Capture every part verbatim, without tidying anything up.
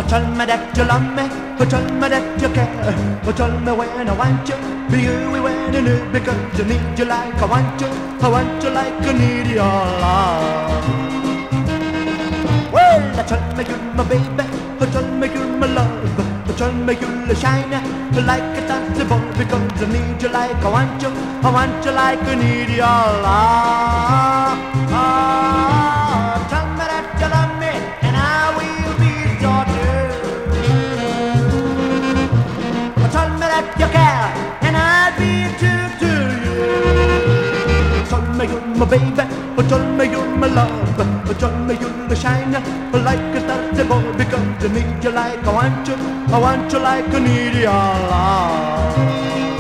tell me that you love me, oh, tell me that you care, oh, tell me when I want you, be you when I need, because I need you like I want you, I want you like I need your love. Well, tell me you're my baby, oh, tell me you're my love, oh, tell me you're shine like a taxi boy, because I need you like I want you, I want you like I need your love. Oh, tell me that you love me, and I will be your true. Oh, tell me that you care, and I'll be true to you. Tell me you're my baby, oh, tell me you're my love, oh, tell me you're shine like a taxi boy, because I need you like I want you, I want you like I need your love.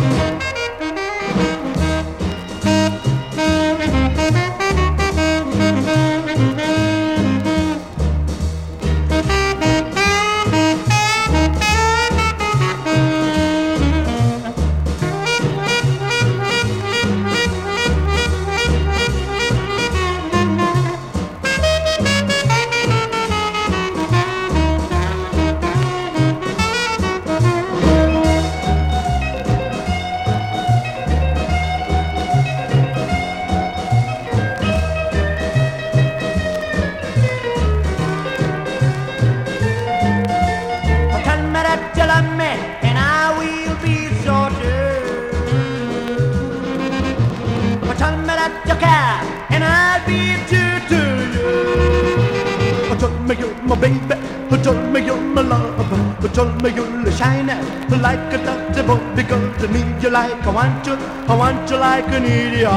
My baby, who told me you're my love, who told me you'll shine like a taxi boy, because I need you like I want you, I want you like I need your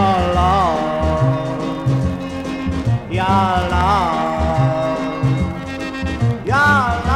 love, your love, your love.